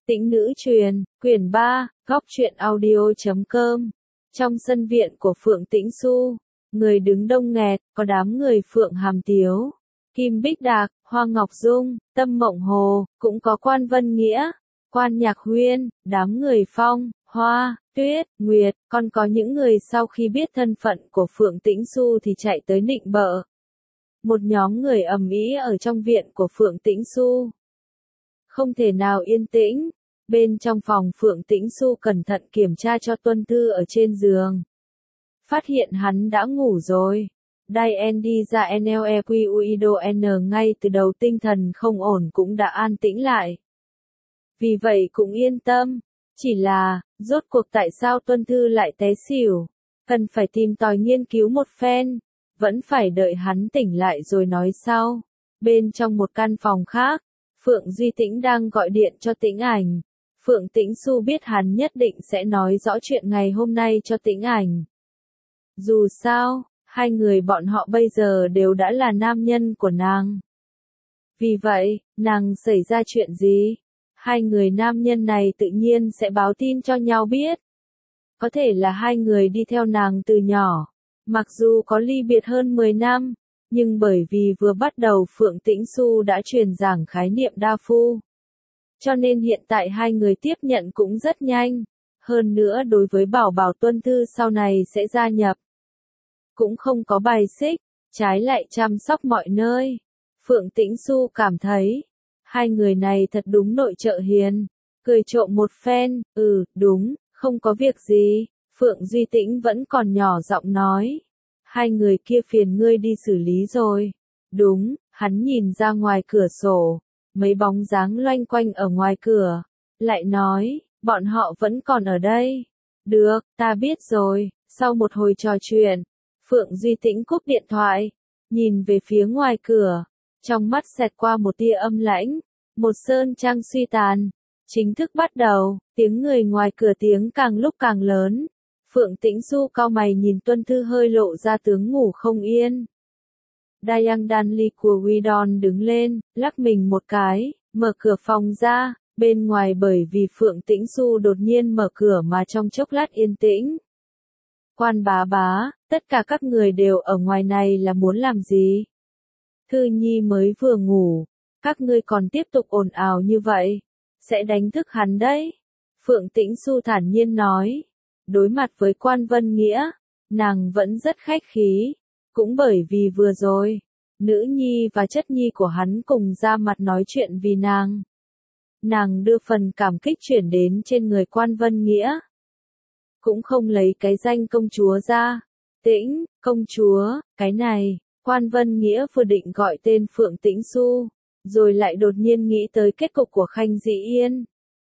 Tĩnh nữ truyền, quyển 3, góc truyện audio.com. Trong sân viện của Phượng Tĩnh Xu, người đứng đông nghẹt, có đám người Phượng Hàm Tiếu, Kim Bích Đạc, Hoa Ngọc Dung, Tâm Mộng Hồ, cũng có Quan Vân Nghĩa, Quan Nhạc Huyên, đám người Phong, Hoa, Tuyết, Nguyệt, còn có những người sau khi biết thân phận của Phượng Tĩnh Xu thì chạy tới nịnh bợ. Một nhóm người ầm ĩ ở trong viện của Phượng Tĩnh Xu. Không thể nào yên tĩnh. Bên trong phòng Phượng Tĩnh Xu cẩn thận kiểm tra cho Tuân Thư ở trên giường. Phát hiện hắn đã ngủ rồi. Diane đi ra NLEQUIDON ngay từ đầu tinh thần không ổn cũng đã an tĩnh lại. Vì vậy cũng yên tâm. Chỉ là, rốt cuộc tại sao Tuân Thư lại té xỉu? Cần phải tìm tòi nghiên cứu một phen. Vẫn phải đợi hắn tỉnh lại rồi nói sau. Bên trong một căn phòng khác, Phượng Duy Tĩnh đang gọi điện cho Tĩnh Ảnh. Phượng Tĩnh Xu biết hắn nhất định sẽ nói rõ chuyện ngày hôm nay cho Tĩnh Ảnh. Dù sao, hai người bọn họ bây giờ đều đã là nam nhân của nàng. Vì vậy, nàng xảy ra chuyện gì? Hai người nam nhân này tự nhiên sẽ báo tin cho nhau biết. Có thể là hai người đi theo nàng từ nhỏ. Mặc dù có ly biệt hơn 10 năm, nhưng bởi vì vừa bắt đầu Phượng Tĩnh Xu đã truyền giảng khái niệm đa phu. Cho nên hiện tại hai người tiếp nhận cũng rất nhanh. Hơn nữa đối với bảo bảo Tuân Thư sau này sẽ gia nhập. Cũng không có bài xích, trái lại chăm sóc mọi nơi. Phượng Tĩnh Xu cảm thấy, hai người này thật đúng nội trợ hiền. Cười trộm một phen, đúng, không có việc gì. Phượng Duy Tĩnh vẫn còn nhỏ giọng nói. Hai người kia phiền ngươi đi xử lý rồi. Đúng, hắn nhìn ra ngoài cửa sổ. Mấy bóng dáng loanh quanh ở ngoài cửa. Lại nói, bọn họ vẫn còn ở đây. Được, ta biết rồi. Sau một hồi trò chuyện, Phượng Duy Tĩnh cúp điện thoại. Nhìn về phía ngoài cửa. Trong mắt xẹt qua một tia âm lãnh. Một sơn trang suy tàn. Chính thức bắt đầu, tiếng người ngoài cửa tiếng càng lúc càng lớn. Phượng Tĩnh Xu cau mày nhìn Tuân Thư hơi lộ ra tướng ngủ không yên. Diane Danley của Widon đứng lên, lắc mình một cái, mở cửa phòng ra, bên ngoài bởi vì Phượng Tĩnh Xu đột nhiên mở cửa mà trong chốc lát yên tĩnh. Quan bá, tất cả các người đều ở ngoài này là muốn làm gì? Thư Nhi mới vừa ngủ, các ngươi còn tiếp tục ồn ào như vậy, sẽ đánh thức hắn đấy. Phượng Tĩnh Xu thản nhiên nói. Đối mặt với Quan Vân Nghĩa, nàng vẫn rất khách khí, cũng bởi vì vừa rồi, nữ nhi và chất nhi của hắn cùng ra mặt nói chuyện vì nàng. Nàng đưa phần cảm kích chuyển đến trên người Quan Vân Nghĩa. Cũng không lấy cái danh công chúa ra. Tĩnh, công chúa, cái này, Quan Vân Nghĩa vừa định gọi tên Phượng Tĩnh Xu, rồi lại đột nhiên nghĩ tới kết cục của Khanh Dĩ Yên.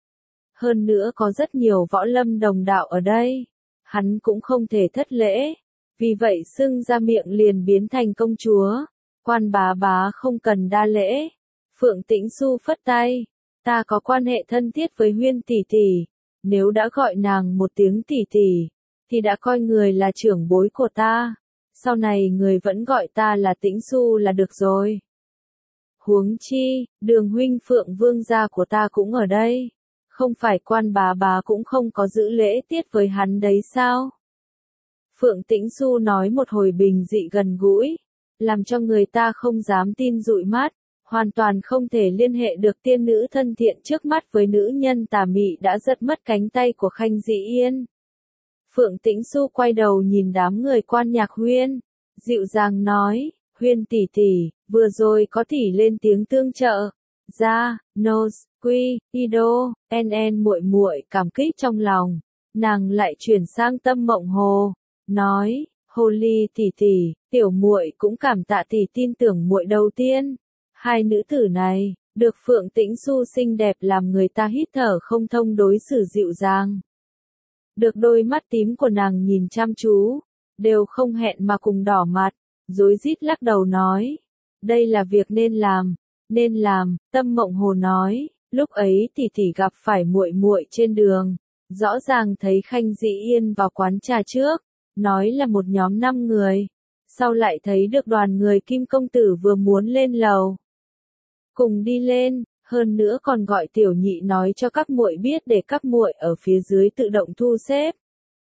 Hơn nữa có rất nhiều võ lâm đồng đạo ở đây. Hắn cũng không thể thất lễ. Vì vậy xưng ra miệng liền biến thành công chúa. Quan bá không cần đa lễ. Phượng Tĩnh Xu phất tay. Ta có quan hệ thân thiết với Huyên tỷ tỷ. Nếu đã gọi nàng một tiếng tỷ tỷ, thì đã coi người là trưởng bối của ta. Sau này người vẫn gọi ta là Tĩnh Xu là được rồi. Huống chi, Đường huynh Phượng vương gia của ta cũng ở đây. Không phải Quan bá cũng không có giữ lễ tiết với hắn đấy sao? Phượng Tĩnh Xu nói một hồi bình dị gần gũi, làm cho người ta không dám tin dụi mắt, hoàn toàn không thể liên hệ được tiên nữ thân thiện trước mắt với nữ nhân tà mị đã giật mất cánh tay của Khanh Dĩ Yên. Phượng Tĩnh Xu quay đầu nhìn đám người Quan Nhạc Huyên, dịu dàng nói, Huyên tỷ tỷ, vừa rồi có tỷ lên tiếng tương trợ. Ra, Nose, Quy, Ido, muội muội cảm kích trong lòng. Nàng lại chuyển sang Tâm Mộng Hồ, nói, Hồ Ly tỷ tỷ, tiểu muội cũng cảm tạ tỷ tin tưởng muội đầu tiên. Hai nữ tử này, được Phượng Tĩnh Xu xinh đẹp làm người ta hít thở không thông đối xử dịu dàng. Được đôi mắt tím của nàng nhìn chăm chú, đều không hẹn mà cùng đỏ mặt, rối rít lắc đầu nói, đây là việc nên làm. Nên làm, Tâm Mộng Hồ nói, lúc ấy tỷ tỷ gặp phải muội muội trên đường, rõ ràng thấy Khanh Dĩ Yên vào quán trà trước, nói là một nhóm 5 người, sau lại thấy được đoàn người Kim công tử vừa muốn lên lầu. Cùng đi lên, Hơn nữa còn gọi tiểu nhị nói cho các muội biết để các muội ở phía dưới tự động thu xếp.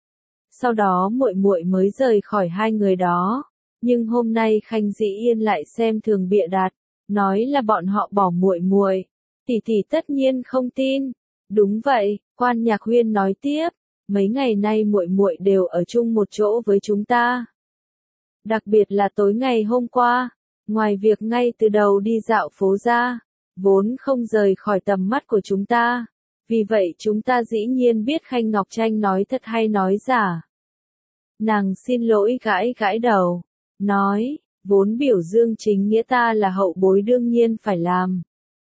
Sau đó muội muội mới rời khỏi hai người đó, nhưng hôm nay Khanh Dĩ Yên lại xem thường bịa đặt, nói là bọn họ bỏ muội muội. Tỷ tỷ tất nhiên không tin. Đúng vậy, Quan Nhạc Huyên nói tiếp, mấy ngày nay muội muội đều ở chung một chỗ với chúng ta. Đặc biệt là tối ngày hôm qua, ngoài việc ngay từ đầu đi dạo phố ra, vốn không rời khỏi tầm mắt của chúng ta. Vì vậy chúng ta dĩ nhiên biết Khanh Ngọc Tranh nói thật hay nói giả. Nàng xin lỗi gãi gãi đầu, nói, vốn biểu dương chính nghĩa ta là hậu bối đương nhiên phải làm.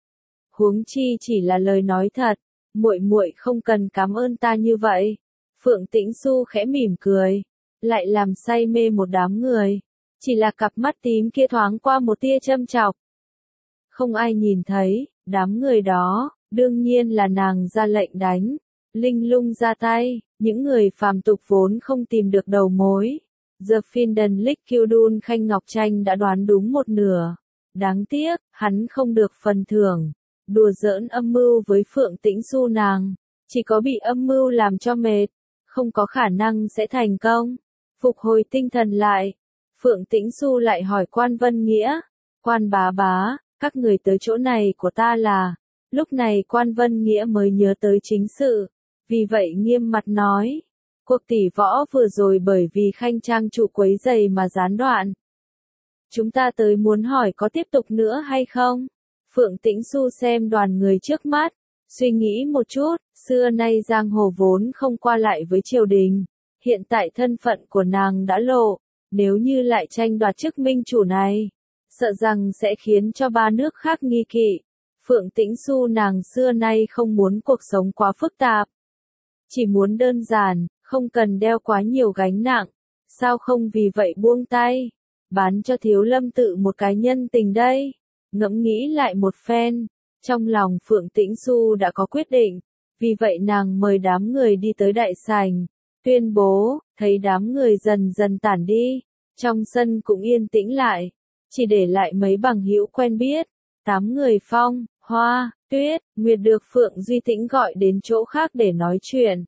Huống chi chỉ là lời nói thật, muội muội không cần cảm ơn ta như vậy. Phượng Tĩnh Xu khẽ mỉm cười, lại làm say mê một đám người. Chỉ là cặp mắt tím kia thoáng qua một tia châm chọc. Không ai nhìn thấy, đám người đó, đương nhiên là nàng ra lệnh đánh. Linh lung ra tay, những người phàm tục vốn không tìm được đầu mối. The Finden Lick Kyudun Khanh Ngọc Tranh đã đoán đúng một nửa. Đáng tiếc, hắn không được phần thưởng. Đùa giỡn âm mưu với Phượng Tĩnh Xu nàng, chỉ có bị âm mưu làm cho mệt, không có khả năng sẽ thành công. Phục hồi tinh thần lại, Phượng Tĩnh Xu lại hỏi Quan Vân Nghĩa, Quan bá bá, các người tới chỗ này của ta là, lúc này Quan Vân Nghĩa mới nhớ tới chính sự, vì vậy nghiêm mặt nói, cuộc tỷ võ vừa rồi bởi vì Khanh Trang trụ quấy giày mà gián đoạn. Chúng ta tới muốn hỏi có tiếp tục nữa hay không? Phượng Tĩnh Xu xem đoàn người trước mắt, suy nghĩ một chút, xưa nay giang hồ vốn không qua lại với triều đình, hiện tại thân phận của nàng đã lộ, nếu như lại tranh đoạt chức minh chủ này, sợ rằng sẽ khiến cho ba nước khác nghi kỵ. Phượng Tĩnh Xu nàng xưa nay không muốn cuộc sống quá phức tạp, chỉ muốn đơn giản, không cần đeo quá nhiều gánh nặng, sao không vì vậy buông tay, bán cho Thiếu Lâm Tự một cái nhân tình đây. Ngẫm nghĩ lại một phen, trong lòng Phượng Tĩnh Xu đã có quyết định, vì vậy nàng mời đám người đi tới đại sảnh, tuyên bố, thấy đám người dần dần tản đi, trong sân cũng yên tĩnh lại, chỉ để lại mấy bằng hữu quen biết, 8 người Phong, Hoa, Tuyết, Nguyệt được Phượng Duy Tĩnh gọi đến chỗ khác để nói chuyện.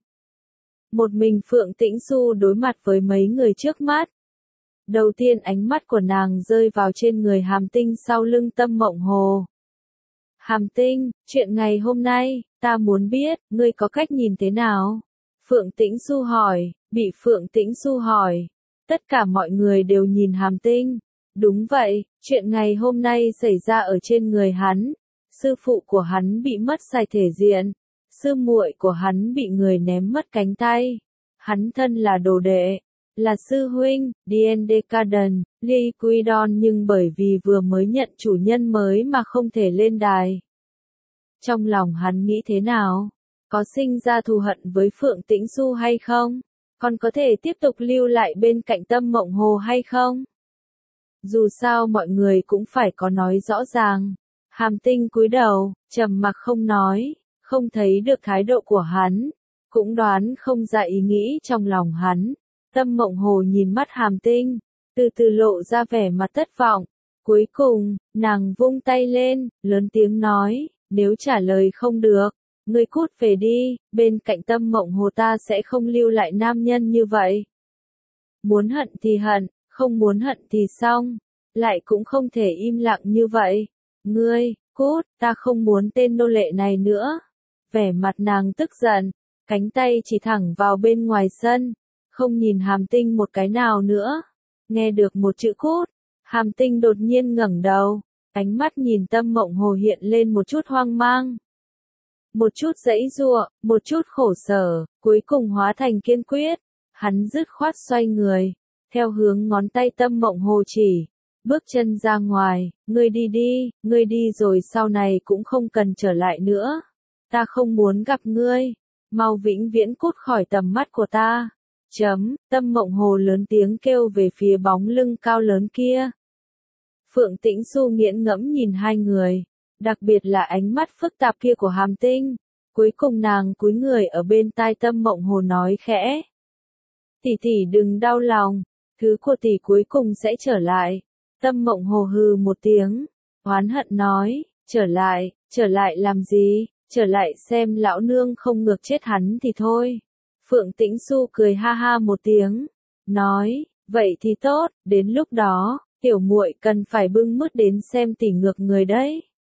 Một mình Phượng Tĩnh Xu đối mặt với mấy người trước mắt. Đầu tiên ánh mắt của nàng rơi vào trên người Hàm Tinh sau lưng Tâm Mộng Hồ. Hàm Tinh, chuyện ngày hôm nay, ta muốn biết, ngươi có cách nhìn thế nào? Phượng Tĩnh Xu hỏi, bị Phượng Tĩnh Xu hỏi. Tất cả mọi người đều nhìn Hàm Tinh. Đúng vậy, chuyện ngày hôm nay xảy ra ở trên người hắn. Sư phụ của hắn bị mất sạch thể diện. Sư muội của hắn bị người ném mất cánh tay. Hắn thân là đồ đệ. Là sư huynh, D.N. Decadent, Liquidon nhưng bởi vì vừa mới nhận chủ nhân mới mà không thể lên đài. Trong lòng hắn nghĩ thế nào? Có sinh ra thù hận với Phượng Tĩnh Xu hay không? Còn có thể tiếp tục lưu lại bên cạnh Tâm Mộng Hồ hay không? Dù sao mọi người cũng phải có nói rõ ràng. Hàm Tinh cúi đầu, trầm mặc không nói, không thấy được thái độ của hắn, cũng đoán không ra ý nghĩ trong lòng hắn. Tâm Mộng Hồ nhìn mắt Hàm Tinh, từ từ lộ ra vẻ mặt thất vọng. Cuối cùng, nàng vung tay lên, lớn tiếng nói, nếu trả lời không được, ngươi cút về đi, bên cạnh Tâm Mộng Hồ ta sẽ không lưu lại nam nhân như vậy. Muốn hận thì hận, không muốn hận thì xong, lại cũng không thể im lặng như vậy. Ngươi, cút, ta không muốn tên nô lệ này nữa. Vẻ mặt nàng tức giận, cánh tay chỉ thẳng vào bên ngoài sân. Không nhìn Hàm Tinh một cái nào nữa. Nghe được một chữ cút, Hàm Tinh đột nhiên ngẩng đầu, ánh mắt nhìn Tâm Mộng Hồ hiện lên một chút hoang mang. Một chút giãy giụa, một chút khổ sở, cuối cùng hóa thành kiên quyết. Hắn dứt khoát xoay người, theo hướng ngón tay Tâm Mộng Hồ chỉ, bước chân ra ngoài, ngươi đi rồi sau này cũng không cần trở lại nữa. Ta không muốn gặp ngươi, mau vĩnh viễn cút khỏi tầm mắt của ta. Tâm Mộng Hồ lớn tiếng kêu về phía bóng lưng cao lớn kia. Phượng Tĩnh Xu nghiễn ngẫm nhìn hai người, đặc biệt là ánh mắt phức tạp kia của Hàm Tinh. Cuối cùng nàng cúi người ở bên tai Tâm Mộng Hồ nói khẽ. Tỷ tỷ đừng đau lòng, thứ của tỷ cuối cùng sẽ trở lại. Tâm Mộng Hồ hừ một tiếng, oán hận nói, Trở lại làm gì, trở lại xem lão nương không ngược chết hắn thì thôi. Phượng Tĩnh Xu cười ha ha một tiếng, nói, vậy thì tốt, đến lúc đó, tiểu muội cần phải bưng mứt đến xem tỷ ngược người đấy.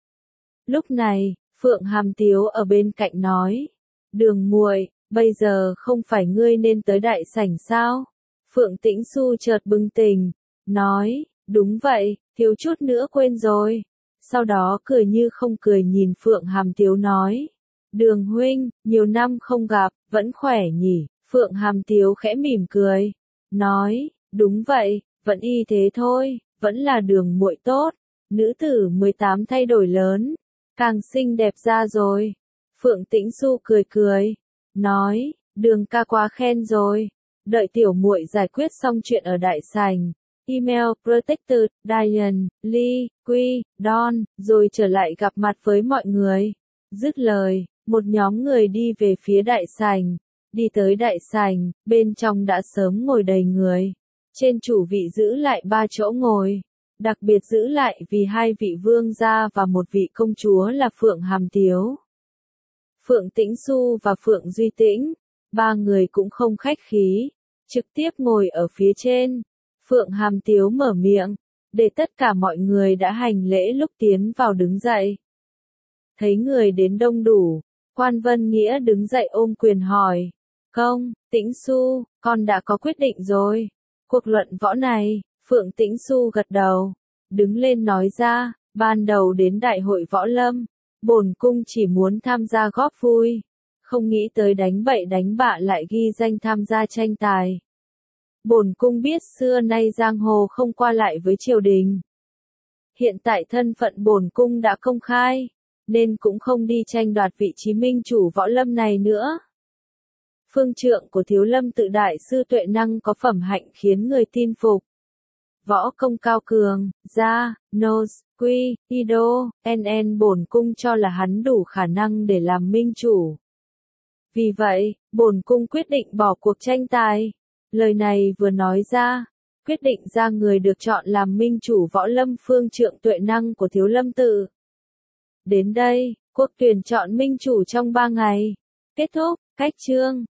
Lúc này, Phượng Hàm Tiếu ở bên cạnh nói, Đường muội, bây giờ không phải ngươi nên tới đại sảnh sao? Phượng Tĩnh Xu chợt bừng tỉnh, nói, đúng vậy, thiếu chút nữa quên rồi. Sau đó cười như không cười nhìn Phượng Hàm Tiếu nói, Đường huynh, nhiều năm không gặp, vẫn khỏe nhỉ? Phượng Hàm Tiếu khẽ mỉm cười, nói, đúng vậy, vẫn y thế thôi, vẫn là Đường muội tốt. Nữ tử 18 thay đổi lớn, càng xinh đẹp ra rồi. Phượng Tĩnh Xu cười cười, nói, Đường ca quá khen rồi. Đợi tiểu muội giải quyết xong chuyện ở đại sảnh. Email Protected, Diane, Lee, Quy, Don, rồi trở lại gặp mặt với mọi người. Dứt lời, một nhóm người đi về phía đại sảnh. Đi tới đại sảnh, bên trong đã sớm ngồi đầy người. Trên chủ vị giữ lại 3 chỗ ngồi. Đặc biệt giữ lại vì 2 vị vương gia và một vị công chúa là Phượng Hàm Tiếu. Phượng Tĩnh Xu và Phượng Duy Tĩnh, 3 người cũng không khách khí, trực tiếp ngồi ở phía trên. Phượng Hàm Tiếu mở miệng, để tất cả mọi người đã hành lễ lúc tiến vào đứng dậy. Thấy người đến đông đủ, Quan Vân Nghĩa đứng dậy ôm quyền hỏi, Công, Tĩnh Xu, con đã có quyết định rồi. Cuộc luận võ này, Phượng Tĩnh Xu gật đầu, đứng lên nói ra, ban đầu đến đại hội võ lâm, bổn cung chỉ muốn tham gia góp vui, không nghĩ tới đánh bậy đánh bạ lại ghi danh tham gia tranh tài. Bổn cung biết xưa nay giang hồ không qua lại với triều đình. Hiện tại thân phận bổn cung đã công khai, nên cũng không đi tranh đoạt vị trí minh chủ võ lâm này nữa. Phương trượng của Thiếu Lâm Tự đại sư Tuệ Năng có phẩm hạnh khiến người tin phục. Võ công cao cường, gia, nose, quy, ido, bổn cung cho là hắn đủ khả năng để làm minh chủ. Vì vậy, bổn cung quyết định bỏ cuộc tranh tài. Lời này vừa nói ra, quyết định ra người được chọn làm minh chủ võ lâm phương trượng Tuệ Năng của Thiếu Lâm Tự. Đến đây, cuộc tuyển chọn minh chủ trong 3 ngày. Kết thúc, cách chương.